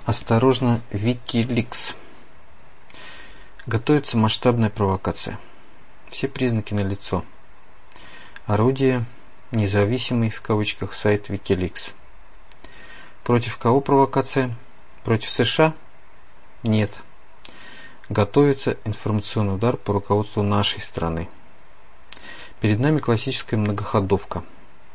Осторожно, Wikileaks. Готовится масштабная провокация. Все признаки налицо. Орудие – независимый в кавычках сайт Wikileaks. Против кого провокация? Против США? Нет. Готовится информационный удар по руководству нашей страны. Перед нами классическая многоходовка.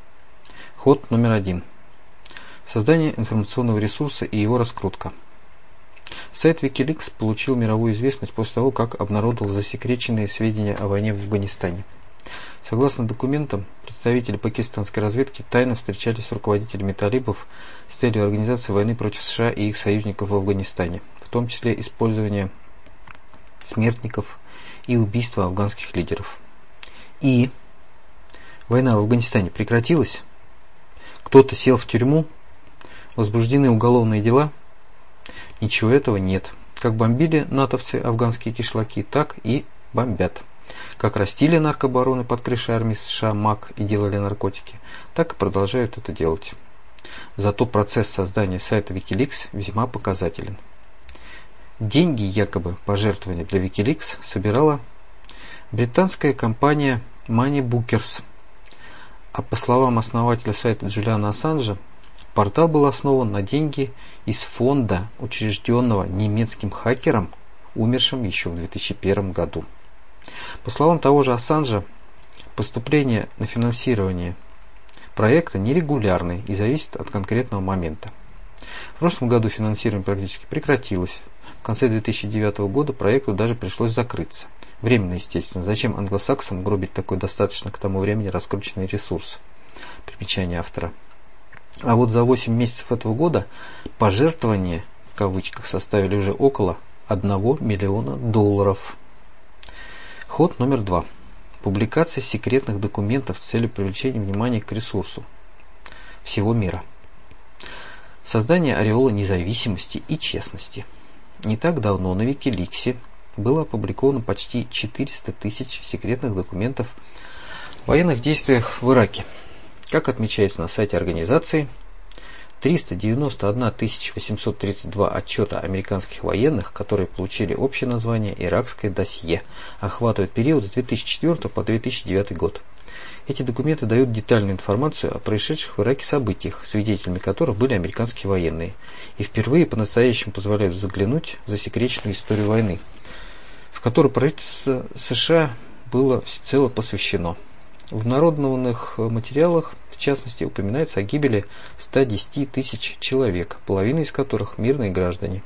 Ход номер 1. Создание информационного ресурса и его раскрутка. Сайт Wikileaks получил мировую известность после того, как обнародовал засекреченные сведения о войне в Афганистане. Согласно документам, представители пакистанской разведки тайно встречались с руководителями талибов с целью организации войны против США и их союзников в Афганистане, в том числе использования смертников и убийства афганских лидеров. И война в Афганистане прекратилась? Кто-то сел в тюрьму? Возбуждены уголовные дела? Ничего этого нет. Как бомбили натовцы афганские кишлаки, так и бомбят. Как растили наркобароны под крышей армии США МАК и делали наркотики, так и продолжают это делать. Зато процесс создания сайта Wikileaks весьма показателен. Деньги, якобы пожертвования для Wikileaks, собирала британская компания Moneybookers. А по словам основателя сайта Джулиана Ассанжа, портал был основан на деньги из фонда, учрежденного немецким хакером, умершим еще в 2001 году. По словам того же Ассанжа, поступление на финансирование проекта нерегулярное и зависит от конкретного момента. В прошлом году финансирование практически прекратилось. В конце 2009 года проекту даже пришлось закрыться. Временно, естественно. Зачем англосаксам гробить такой достаточно к тому времени раскрученный ресурс? Примечание автора. А вот за 8 месяцев этого года пожертвования, в кавычках, составили уже около $1 миллиона. Ход номер 2. Публикация секретных документов с целью привлечения внимания к ресурсу всего мира. Создание ореола независимости и честности. Не так давно на Wikileaks было опубликовано почти 400 тысяч секретных документов о военных действиях в Ираке. Как отмечается на сайте организации, 391 832 отчета американских военных, которые получили общее название «Иракское досье», охватывают период с 2004 по 2009 год. Эти документы дают детальную информацию о происшедших в Ираке событиях, свидетелями которых были американские военные, и впервые по-настоящему позволяют заглянуть в засекреченную историю войны, в которой правительство США было всецело посвящено. В народных материалах, в частности, упоминается о гибели 110 тысяч человек, половина из которых мирные граждане.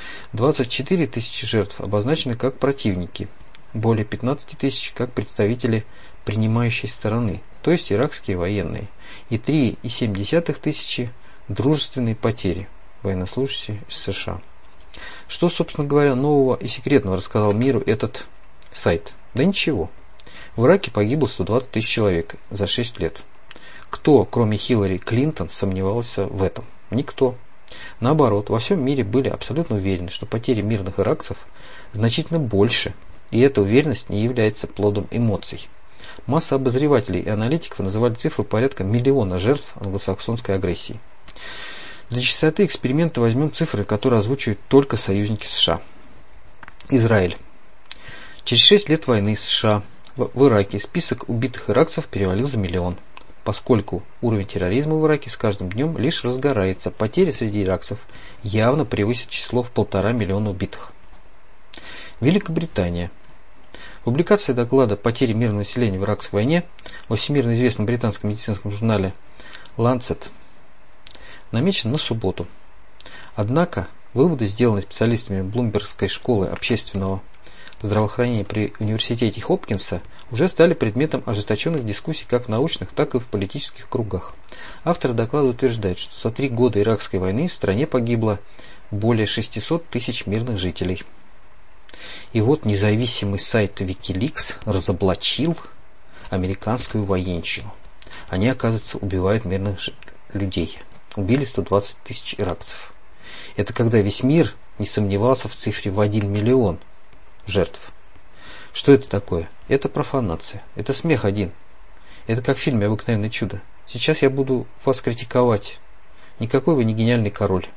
24 тысячи жертв обозначены как противники, более 15 тысяч как представители принимающей стороны, то есть иракские военные, и 3,7 тысячи дружественные потери, военнослужащие из США. Что, собственно говоря, нового и секретного рассказал миру этот сайт? Да ничего. В Ираке погибло 120 тысяч человек за 6 лет. Кто, кроме Хиллари Клинтон, сомневался в этом? Никто. Наоборот, во всем мире были абсолютно уверены, что потери мирных иракцев значительно больше, и эта уверенность не является плодом эмоций. Масса обозревателей и аналитиков называли цифру порядка миллиона жертв англосаксонской агрессии. Для чистоты эксперимента возьмем цифры, которые озвучивают только союзники США. Израиль. Через 6 лет войны США в Ираке список убитых иракцев перевалил за 1 миллион. Поскольку уровень терроризма в Ираке с каждым днем лишь разгорается, потери среди иракцев явно превысят число в 1,5 миллиона убитых. Великобритания. Публикация доклада «Потери мирного населения в иракской войне» во всемирно известном британском медицинском журнале Lancet намечена на субботу. Однако выводы, сделанные специалистами Блумбергской школы общественного здравоохранения при университете Хопкинса, уже стали предметом ожесточенных дискуссий как в научных, так и в политических кругах. Авторы доклада утверждают, что за 3 года иракской войны в стране погибло более 600 тысяч мирных жителей. И вот независимый сайт Wikileaks разоблачил американскую военщину. Они, оказывается, убивают мирных людей. Убили 120 тысяч иракцев. Это когда весь мир не сомневался в цифре в 1 миллион жертв. Что это такое? Это профанация. Это смех один. Это как в фильме «Обыкновенное чудо». Сейчас я буду вас критиковать. Никакой вы не гениальный король.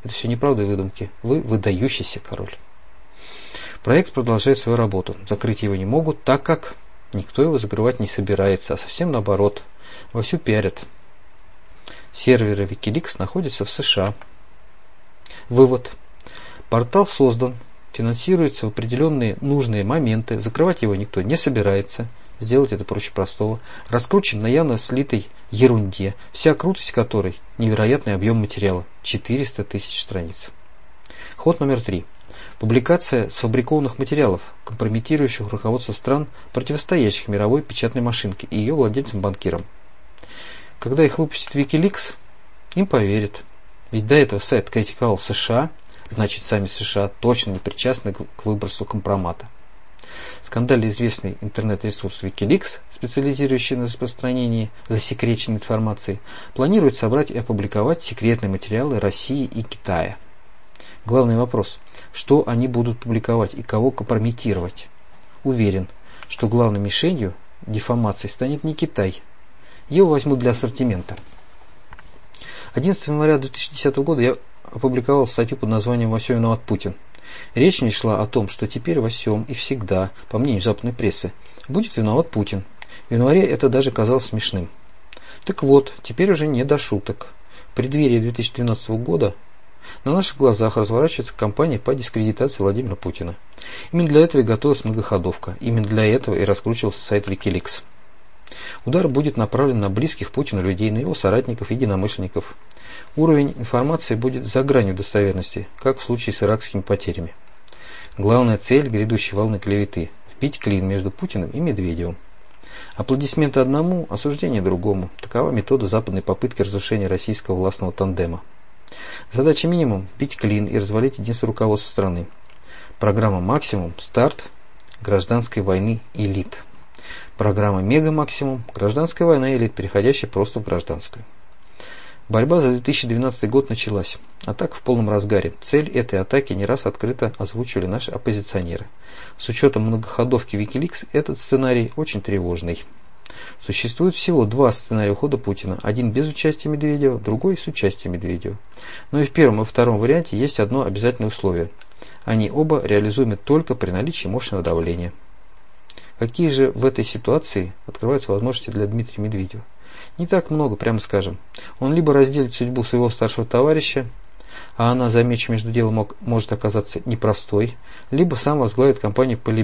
Это все неправда и выдумки. Вы выдающийся король. Проект продолжает свою работу. Закрыть его не могут, так как никто его закрывать не собирается, а совсем наоборот. Вовсю пиарят. Серверы Wikileaks находятся в США. Вывод. Портал создан, финансируется в определенные нужные моменты, закрывать его никто не собирается, сделать это проще простого, раскручен на явно слитой ерунде, вся крутость которой невероятный объем материала, 400 тысяч страниц. Ход номер 3. Публикация сфабрикованных материалов, компрометирующих руководство стран, противостоящих мировой печатной машинке и ее владельцам-банкирам. Когда их выпустит Wikileaks, им поверят. Ведь до этого сайт критиковал США, значит сами США точно не причастны к выбросу компромата. Скандально известный интернет-ресурс Wikileaks, специализирующий на распространении засекреченной информации, планирует собрать и опубликовать секретные материалы России и Китая. Главный вопрос, что они будут публиковать и кого компрометировать? Уверен, что главной мишенью дефамации станет не Китай. Его возьмут для ассортимента. 11 января 2010 года я опубликовал статью под названием «Во всем виноват Путин». Речь не шла о том, что теперь во всем и всегда, по мнению западной прессы, будет виноват Путин. В январе это даже казалось смешным. Так вот, теперь уже не до шуток. В преддверии 2012 года на наших глазах разворачивается кампания по дискредитации Владимира Путина. Именно для этого и готовилась многоходовка. Именно для этого и раскручивался сайт Wikileaks. Удар будет направлен на близких Путину людей, на его соратников и единомышленников. Уровень информации будет за гранью достоверности, как в случае с иракскими потерями. Главная цель грядущей волны клеветы – вбить клин между Путиным и Медведевым. Аплодисменты одному, осуждение другому. Такова метода западной попытки разрушения российского властного тандема. Задача минимум – вбить клин и развалить единство руководства страны. Программа максимум – старт гражданской войны элит. Программа мега-максимум – гражданская война элит, переходящая просто в гражданскую. Борьба за 2012 год началась. Атака в полном разгаре. Цель этой атаки не раз открыто озвучивали наши оппозиционеры. С учетом многоходовки Wikileaks этот сценарий очень тревожный. Существует всего два сценария ухода Путина. Один без участия Медведева, другой с участием Медведева. Но и в первом и втором варианте есть одно обязательное условие. Они оба реализуемы только при наличии мощного давления. Какие же в этой ситуации открываются возможности для Дмитрия Медведева? Не так много, прямо скажем. Он либо разделит судьбу своего старшего товарища, а она, замечу между делом, может оказаться непростой, либо сам возглавит кампанию по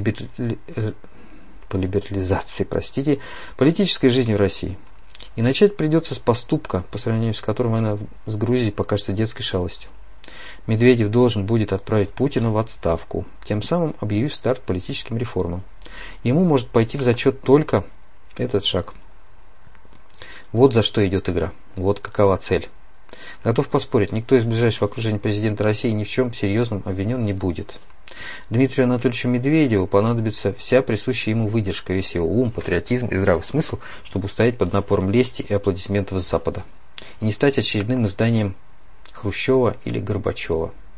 либерализации, политической жизни в России. И начать придется с поступка, по сравнению с которым война с Грузией покажется детской шалостью. Медведев должен будет отправить Путина в отставку, тем самым объявив старт политическим реформам. Ему может пойти в зачет только этот шаг. Вот за что идет игра. Вот какова цель. Готов поспорить, никто из ближайшего окружения президента России ни в чем серьезном обвинен не будет. Дмитрию Анатольевичу Медведеву понадобится вся присущая ему выдержка, весь его ум, патриотизм и здравый смысл, чтобы устоять под напором лести и аплодисментов с Запада. И не стать очередным изданием Хрущева или Горбачева.